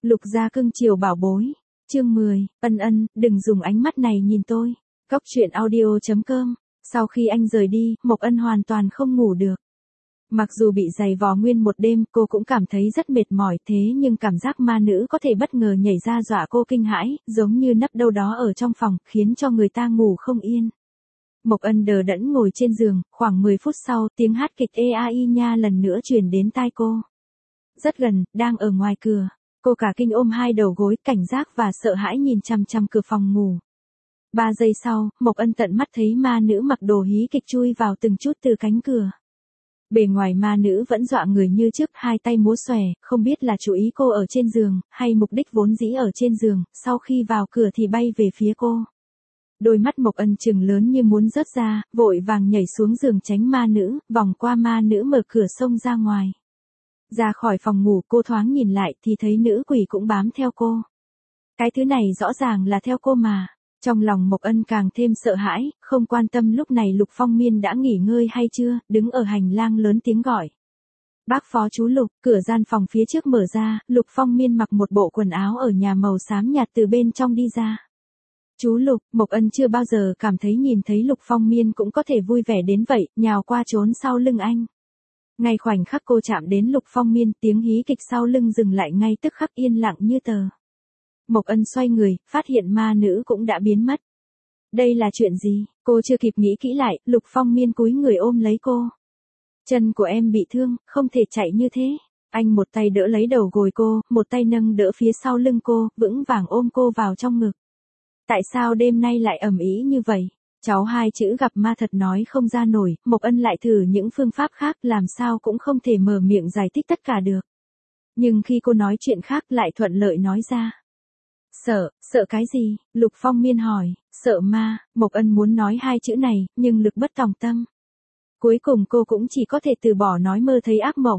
Lục gia cưng chiều bảo bối. Chương 10, Ân, đừng dùng ánh mắt này nhìn tôi. Cóc truyện audio.com. Sau khi anh rời đi, Mộc Ân hoàn toàn không ngủ được. Mặc dù bị giày vò nguyên một đêm, cô cũng cảm thấy rất mệt mỏi, thế nhưng cảm giác ma nữ có thể bất ngờ nhảy ra dọa cô kinh hãi, giống như nấp đâu đó ở trong phòng, khiến cho người ta ngủ không yên. Mộc Ân đờ đẫn ngồi trên giường, khoảng 10 phút sau, tiếng hát kịch EAI nha lần nữa truyền đến tai cô. Rất gần, đang ở ngoài cửa. Cô cả kinh ôm hai đầu gối, cảnh giác và sợ hãi nhìn chằm chằm cửa phòng ngủ. 3 giây sau, Mộc Ân tận mắt thấy ma nữ mặc đồ hí kịch chui vào từng chút từ cánh cửa. Bề ngoài ma nữ vẫn dọa người như trước, hai tay múa xòe, không biết là chú ý cô ở trên giường, hay mục đích vốn dĩ ở trên giường, sau khi vào cửa thì bay về phía cô. Đôi mắt Mộc Ân trừng lớn như muốn rớt ra, vội vàng nhảy xuống giường tránh ma nữ, vòng qua ma nữ mở cửa xông ra ngoài. Ra khỏi phòng ngủ, cô thoáng nhìn lại thì thấy nữ quỷ cũng bám theo cô. Cái thứ này rõ ràng là theo cô mà. Trong lòng Mộc Ân càng thêm sợ hãi, không quan tâm lúc này Lục Phong Miên đã nghỉ ngơi hay chưa, đứng ở hành lang lớn tiếng gọi. Bác phó chú Lục, cửa gian phòng phía trước mở ra, Lục Phong Miên mặc một bộ quần áo ở nhà màu xám nhạt từ bên trong đi ra. Chú Lục, Mộc Ân chưa bao giờ cảm thấy nhìn thấy Lục Phong Miên cũng có thể vui vẻ đến vậy, nhào qua trốn sau lưng anh. Ngay khoảnh khắc cô chạm đến Lục Phong Miên, tiếng hí kịch sau lưng dừng lại ngay tức khắc, yên lặng như tờ. Mộc Ân xoay người, phát hiện ma nữ cũng đã biến mất. Đây là chuyện gì? Cô chưa kịp nghĩ kỹ lại, Lục Phong Miên cúi người ôm lấy cô. Chân của em bị thương, không thể chạy như thế. Anh một tay đỡ lấy đầu gối cô, một tay nâng đỡ phía sau lưng cô, vững vàng ôm cô vào trong ngực. Tại sao đêm nay lại ầm ĩ như vậy? Cháu hai chữ gặp ma thật nói không ra nổi, Mộc Ân lại thử những phương pháp khác, làm sao cũng không thể mở miệng giải thích tất cả được. Nhưng khi cô nói chuyện khác lại thuận lợi nói ra. Sợ cái gì? Lục Phong Miên hỏi. Sợ ma. Mộc Ân muốn nói hai chữ này, nhưng lực bất tòng tâm. Cuối cùng cô cũng chỉ có thể từ bỏ, nói mơ thấy ác mộng.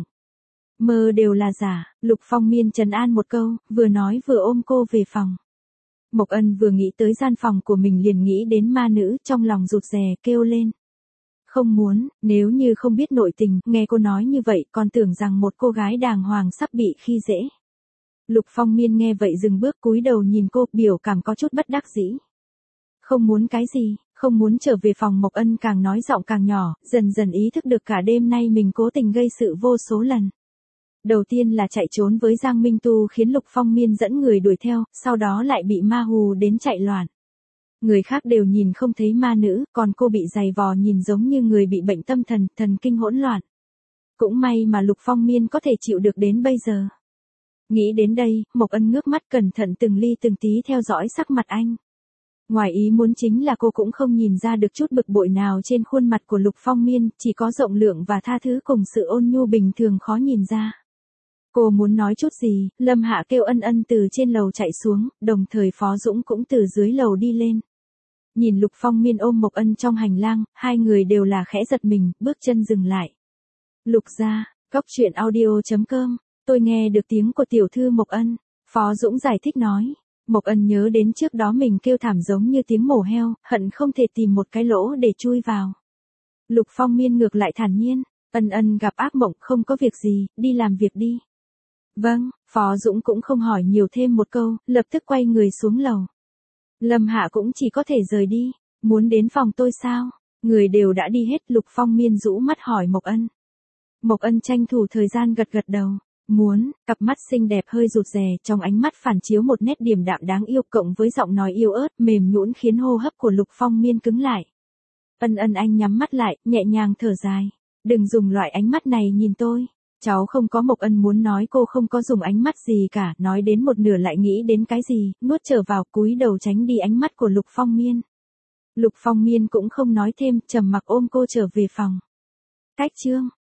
Mơ đều là giả. Lục Phong Miên trấn an một câu, vừa nói vừa ôm cô về phòng. Mộc Ân vừa nghĩ tới gian phòng của mình liền nghĩ đến ma nữ, trong lòng rụt rè, kêu lên. Không muốn, nếu như không biết nội tình, nghe cô nói như vậy, còn tưởng rằng một cô gái đàng hoàng sắp bị khi dễ. Lục Phong Miên nghe vậy dừng bước, cúi đầu nhìn cô, biểu cảm có chút bất đắc dĩ. Không muốn cái gì? Không muốn trở về phòng. Mộc Ân càng nói giọng càng nhỏ, dần dần ý thức được cả đêm nay mình cố tình gây sự vô số lần. Đầu tiên là chạy trốn với Giang Minh Tu khiến Lục Phong Miên dẫn người đuổi theo, sau đó lại bị ma hù đến chạy loạn. Người khác đều nhìn không thấy ma nữ, còn cô bị giày vò nhìn giống như người bị bệnh tâm thần, thần kinh hỗn loạn. Cũng may mà Lục Phong Miên có thể chịu được đến bây giờ. Nghĩ đến đây, Mộc Ân ngước mắt cẩn thận từng ly từng tí theo dõi sắc mặt anh. Ngoài ý muốn chính là cô cũng không nhìn ra được chút bực bội nào trên khuôn mặt của Lục Phong Miên, chỉ có rộng lượng và tha thứ cùng sự ôn nhu bình thường khó nhìn ra. Cô muốn nói chút gì, Lâm Hạ kêu Ân từ trên lầu chạy xuống, đồng thời Phó Dũng cũng từ dưới lầu đi lên. Nhìn Lục Phong Miên ôm Mộc Ân trong hành lang, hai người đều là khẽ giật mình, bước chân dừng lại. Lục gia, Cóc truyện audio.com. Tôi nghe được tiếng của tiểu thư Mộc Ân. Phó Dũng giải thích nói. Mộc Ân nhớ đến trước đó mình kêu thảm giống như tiếng mổ heo, hận không thể tìm một cái lỗ để chui vào. Lục Phong Miên ngược lại thản nhiên. Ân gặp ác mộng, không có việc gì, đi làm việc đi. Vâng, Phó Dũng cũng không hỏi nhiều thêm một câu, lập tức quay người xuống lầu. Lâm Hạ cũng chỉ có thể rời đi. Muốn đến phòng tôi sao? Người đều đã đi hết. Lục Phong Miên rũ mắt hỏi Mộc Ân. Mộc Ân tranh thủ thời gian gật gật đầu. Muốn, cặp mắt xinh đẹp hơi rụt rè, trong ánh mắt phản chiếu một nét điềm đạm đáng yêu cộng với giọng nói yếu ớt, mềm nhũn khiến hô hấp của Lục Phong Miên cứng lại. Ân anh nhắm mắt lại, nhẹ nhàng thở dài. Đừng dùng loại ánh mắt này nhìn tôi. Cháu không có. Mộc Ân muốn nói cô không có dùng ánh mắt gì cả, nói đến một nửa lại nghĩ đến cái gì, nuốt trở vào, cúi đầu tránh đi ánh mắt của Lục Phong Miên. Lục Phong Miên cũng không nói thêm, trầm mặc ôm cô trở về phòng. Cách chương